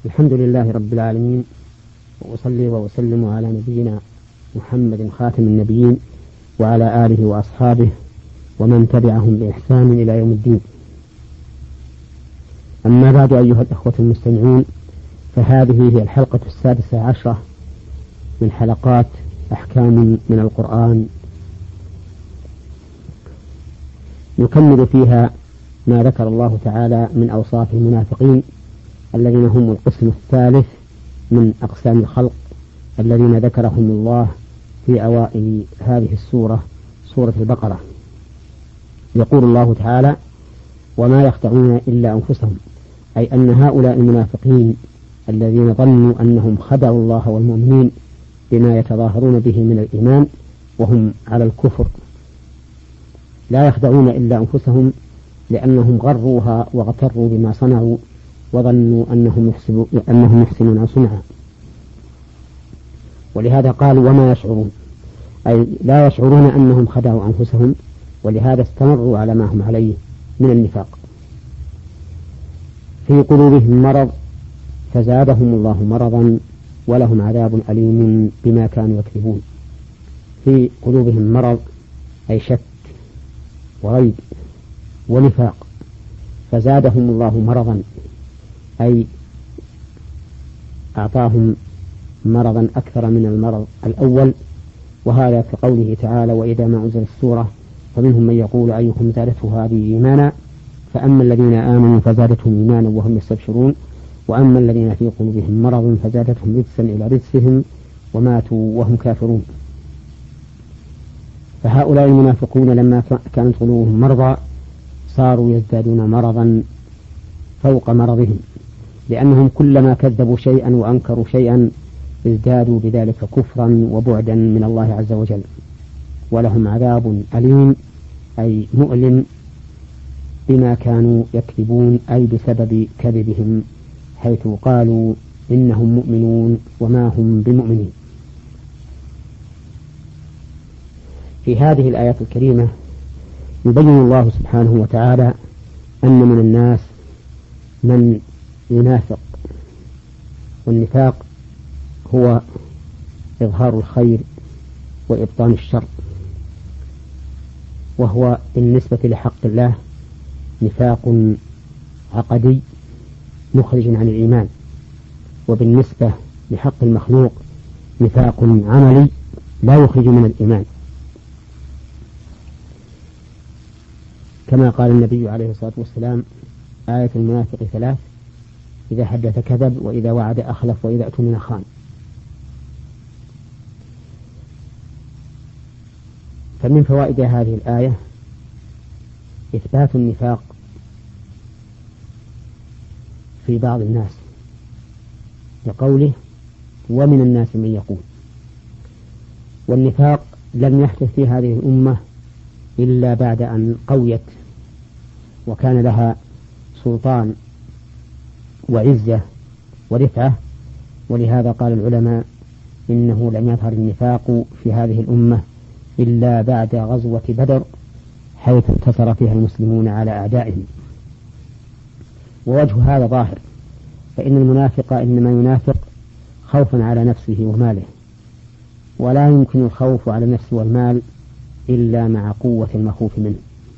الحمد لله رب العالمين، وأصلي وأسلم على نبينا محمد خاتم النبيين وعلى آله وأصحابه ومن تبعهم بإحسان إلى يوم الدين. أما بعد، أيها الأخوة المستمعون، فهذه هي الحلقة 16 من حلقات أحكام من القرآن، نكمل فيها ما ذكر الله تعالى من أوصاف المنافقين الذين هم القسم الثالث من أقسام الخلق الذين ذكرهم الله في أوائل هذه السورة، سورة البقرة. يقول الله تعالى: وما يخدعون إلا أنفسهم، أي أن هؤلاء المنافقين الذين ظنوا أنهم خدعوا الله والمؤمنين بما يتظاهرون به من الإيمان وهم على الكفر، لا يخدعون إلا أنفسهم، لأنهم غروها واغتروا بما صنعوا وظنوا أنهم يحسنون صنعا. ولهذا قالوا وما يشعرون، أي لا يشعرون أنهم خدعوا أنفسهم، ولهذا استمروا على ما هم عليه من النفاق. في قلوبهم مرض فزادهم الله مرضا ولهم عذاب أليم بما كانوا يكذبون. في قلوبهم مرض أي شك وريب ونفاق، فزادهم الله مرضا أي أعطاهم مرضا أكثر من المرض الأول، وهذا في قوله تعالى: وإذا ما أنزلت السورة فمنهم من يقول أيكم زادته هذه إيمانا، فأما الذين آمنوا فزادتهم إيمانا وهم يستبشرون، وأما الذين في قلوبهم مرض فزادتهم رجسا إلى رجسهم وماتوا وهم كافرون. فهؤلاء المنافقون لما كانت قلوبهم مرضى صاروا يزدادون مرضا فوق مرضهم، لأنهم كلما كذبوا شيئا وأنكروا شيئا ازدادوا بذلك كفرا وبعدا من الله عز وجل، ولهم عذاب أليم أي مؤلم بما كانوا يكذبون، أي بسبب كذبهم، حيث قالوا إنهم مؤمنون وما هم بمؤمنين. في هذه الآيات الكريمة يبين الله سبحانه وتعالى أن من الناس من ينافق، والنفاق هو إظهار الخير وإبطان الشر، وهو بالنسبة لحق الله نفاق عقدي مخرج عن الإيمان، وبالنسبة لحق المخلوق نفاق عملي لا يخرج من الإيمان، كما قال النبي عليه الصلاة والسلام: آية المنافق 3: إذا حدث كذب، وإذا وعد أخلف، وإذا اؤتمن خان. فمن فوائد هذه الآية إثبات النفاق في بعض الناس، لقوله: ومن الناس من يقول. والنفاق لم يحدث في هذه الأمة إلا بعد أن قويت وكان لها سلطان وعزة ورفعة، ولهذا قال العلماء إنه لم يظهر النفاق في هذه الأمة إلا بعد غزوة بدر، حيث انتصر فيها المسلمون على أعدائهم. ووجه هذا ظاهر، فإن المنافق إنما ينافق خوفا على نفسه وماله، ولا يمكن الخوف على النفس والمال إلا مع قوة المخوف منه.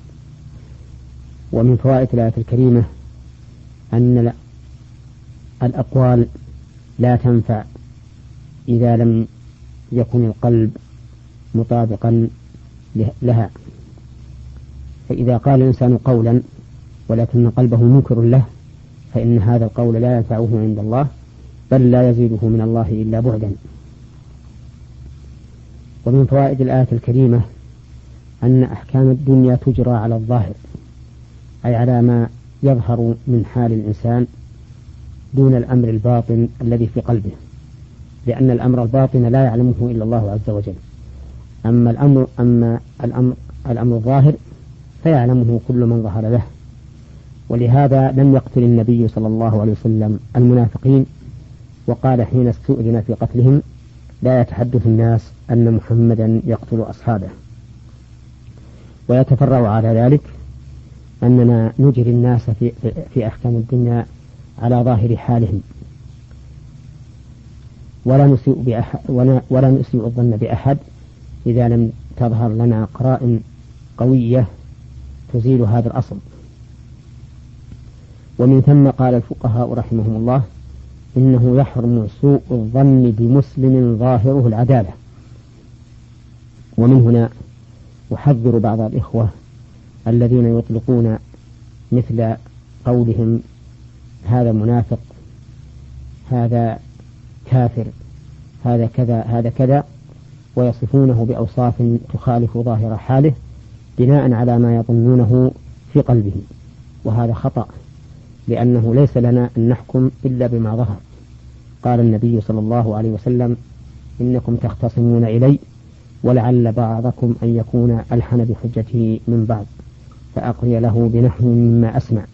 ومن فوائد الآية الكريمة أن الأقوال لا تنفع إذا لم يكن القلب مطابقا لها، فإذا قال الإنسان قولا ولكن قلبه منكر له فإن هذا القول لا ينفعه عند الله، بل لا يزيده من الله إلا بعدا. ومن فوائد الآية الكريمة أن أحكام الدنيا تجرى على الظاهر، أي على ما يظهر من حال الإنسان دون الأمر الباطن الذي في قلبه، لأن الأمر الباطن لا يعلمه إلا الله عز وجل. أما الأمر الظاهر فيعلمه كل من ظهر له. ولهذا لم يقتل النبي صلى الله عليه وسلم المنافقين، وقال حين استؤذن في قتلهم: لا يتحدث الناس أن محمدا يقتل أصحابه. ويتفرع على ذلك أننا نجري الناس في أحكام الدنيا على ظاهر حالهم، ولا نسيء الظن بأحد إذا لم تظهر لنا قرائن قوية تزيل هذا الأصل. ومن ثم قال الفقهاء رحمهم الله إنه يحرم سوء الظن بمسلم ظاهره العدالة. ومن هنا أحذر بعض الإخوة الذين يطلقون مثل قولهم هذا منافق، هذا كافر، هذا كذا، هذا كذا، ويصفونه بأوصاف تخالف ظاهر حاله بناء على ما يظنونه في قلبه، وهذا خطأ، لأنه ليس لنا أن نحكم إلا بما ظهر. قال النبي صلى الله عليه وسلم إنكم تختصمون إلي ولعل بعضكم أن يكون ألحن بحجته من بعض فأقضي له بنحو مما أسمع.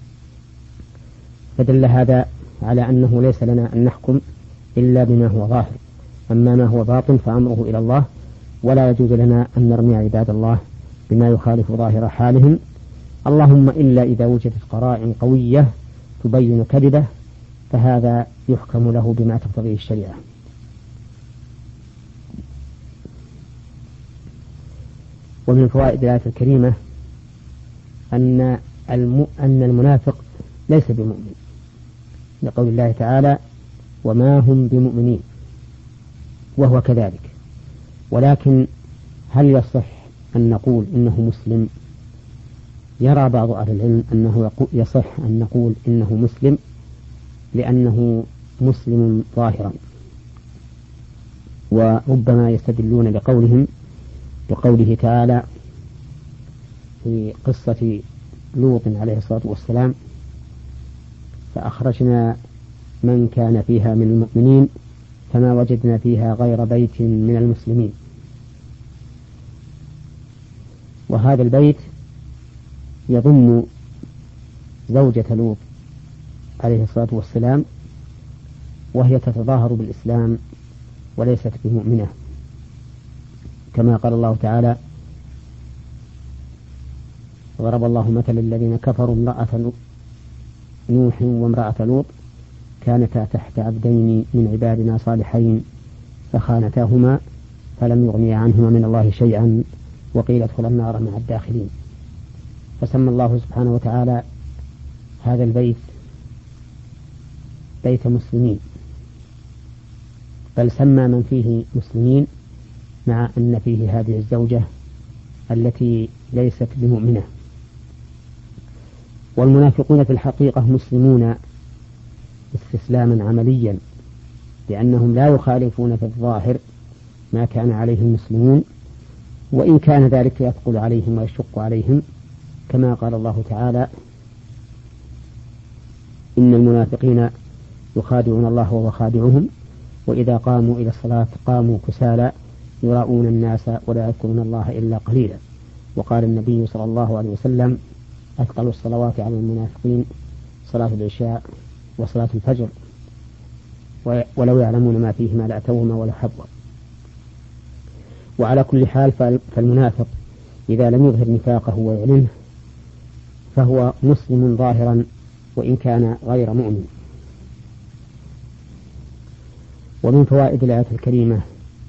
فدل هذا على أنه ليس لنا أن نحكم إلا بما هو ظاهر، أما ما هو باطن فأمره إلى الله، ولا يجوز لنا أن نرمي عباد الله بما يخالف ظاهر حالهم، اللهم إلا إذا وجدت قرائن قوية تبين كذبه، فهذا يحكم له بما تقتضيه الشريعة. ومن فوائد الآية الكريمة أن المنافق ليس بمؤمن، لقول الله تعالى وما هم بمؤمنين، وهو كذلك. ولكن هل يصح أن نقول إنه مسلم؟ يرى بعض أهل العلم أنه يصح أن نقول إنه مسلم لأنه مسلم ظاهرا، وربما يستدلون بقوله تعالى في قصة لوط عليه الصلاة والسلام فأخرجنا من كان فيها من المؤمنين فما وجدنا فيها غير بيت من المسلمين. وهذا البيت يضم زوجة لوط عليه الصلاة والسلام، وهي تتظاهر بالإسلام وليست بمؤمنة، كما قال الله تعالى ضرب الله مثل الذين كفروا امرأة نوح وامرأة لوط كانتا تحت عبدين من عبادنا صالحين فخانتاهما فلم يغنيا عنهما من الله شيئا وقيل ادخلا النار مع الداخلين. فسمى الله سبحانه وتعالى هذا البيت بيت مسلمين، بل سمى من فيه مسلمين مع أن فيه هذه الزوجة التي ليست بمؤمنة. والمنافقون في الحقيقة مسلمون استسلاما عمليا، لأنهم لا يخالفون في الظاهر ما كان عليه المسلمون، وإن كان ذلك يثقل عليهم ويشق عليهم، كما قال الله تعالى إن المنافقين يخادعون الله وهو خادعهم وإذا قاموا إلى الصلاة قاموا كسالى يراؤون الناس ولا يذكرون الله إلا قليلا. وقال النبي صلى الله عليه وسلم أثقل الصلوات على المنافقين صلاة العشاء وصلاة الفجر ولو يعلمون ما فيهما لأتوهما ولا حبوا. وعلى كل حال فالمنافق إذا لم يظهر نفاقه ويعلنه فهو مسلم ظاهرا وإن كان غير مؤمن. ومن فوائد الآية الكريمة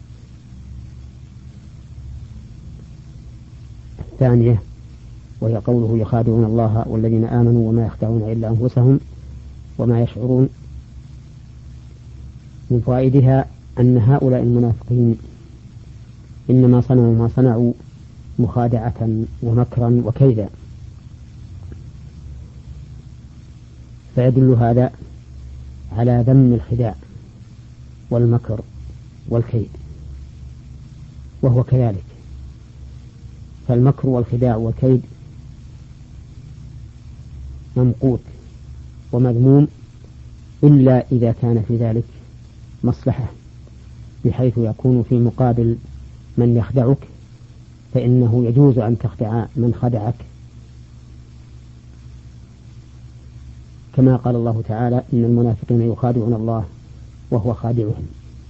الثانية وهي قوله يخادعون الله والذين آمنوا وما يخدعون إلا أنفسهم وما يشعرون. من فوائدها أن هؤلاء المنافقين إنما صنعوا ما صنعوا مخادعة ومكرا وكيدا، فيدل هذا على ذم الخداع والمكر والكيد، وهو كذلك، فالمكر والخداع والكيد ممقوت ومذموم إلا إذا كان في ذلك مصلحة، بحيث يكون في مقابل من يخدعك فإنه يجوز أن تخدع من خدعك، كما قال الله تعالى إن المنافقين يخادعون الله وهو خادعهم.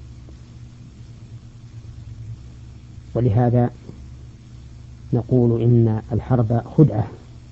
ولهذا نقول إن الحرب خدعة.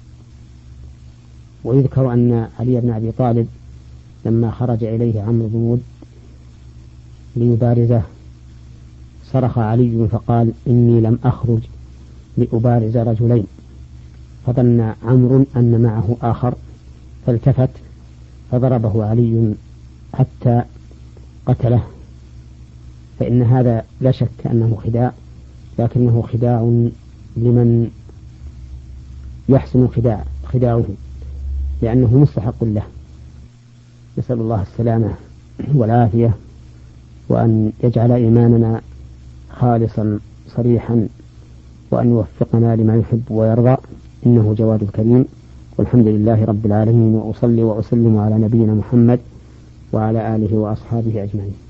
ويذكر أن علي بن أبي طالب لما خرج إليه عمرو بن ود ليبارزه صرخ علي فقال: إني لم أخرج لأبارز رجلين. فظن عمرو أن معه آخر فالتفت فضربه علي حتى قتله. فإن هذا لا شك أنه خداع، لكنه خداع لمن يحسن خداعه، لأنه مستحق له. نسأل الله السلامة والعافية، وأن يجعل إيماننا خالصا صريحا، وأن يوفقنا لما يحب ويرضى، إنه جواد كريم. والحمد لله رب العالمين، وأصلي وأسلم على نبينا محمد وعلى آله وأصحابه أجمعين.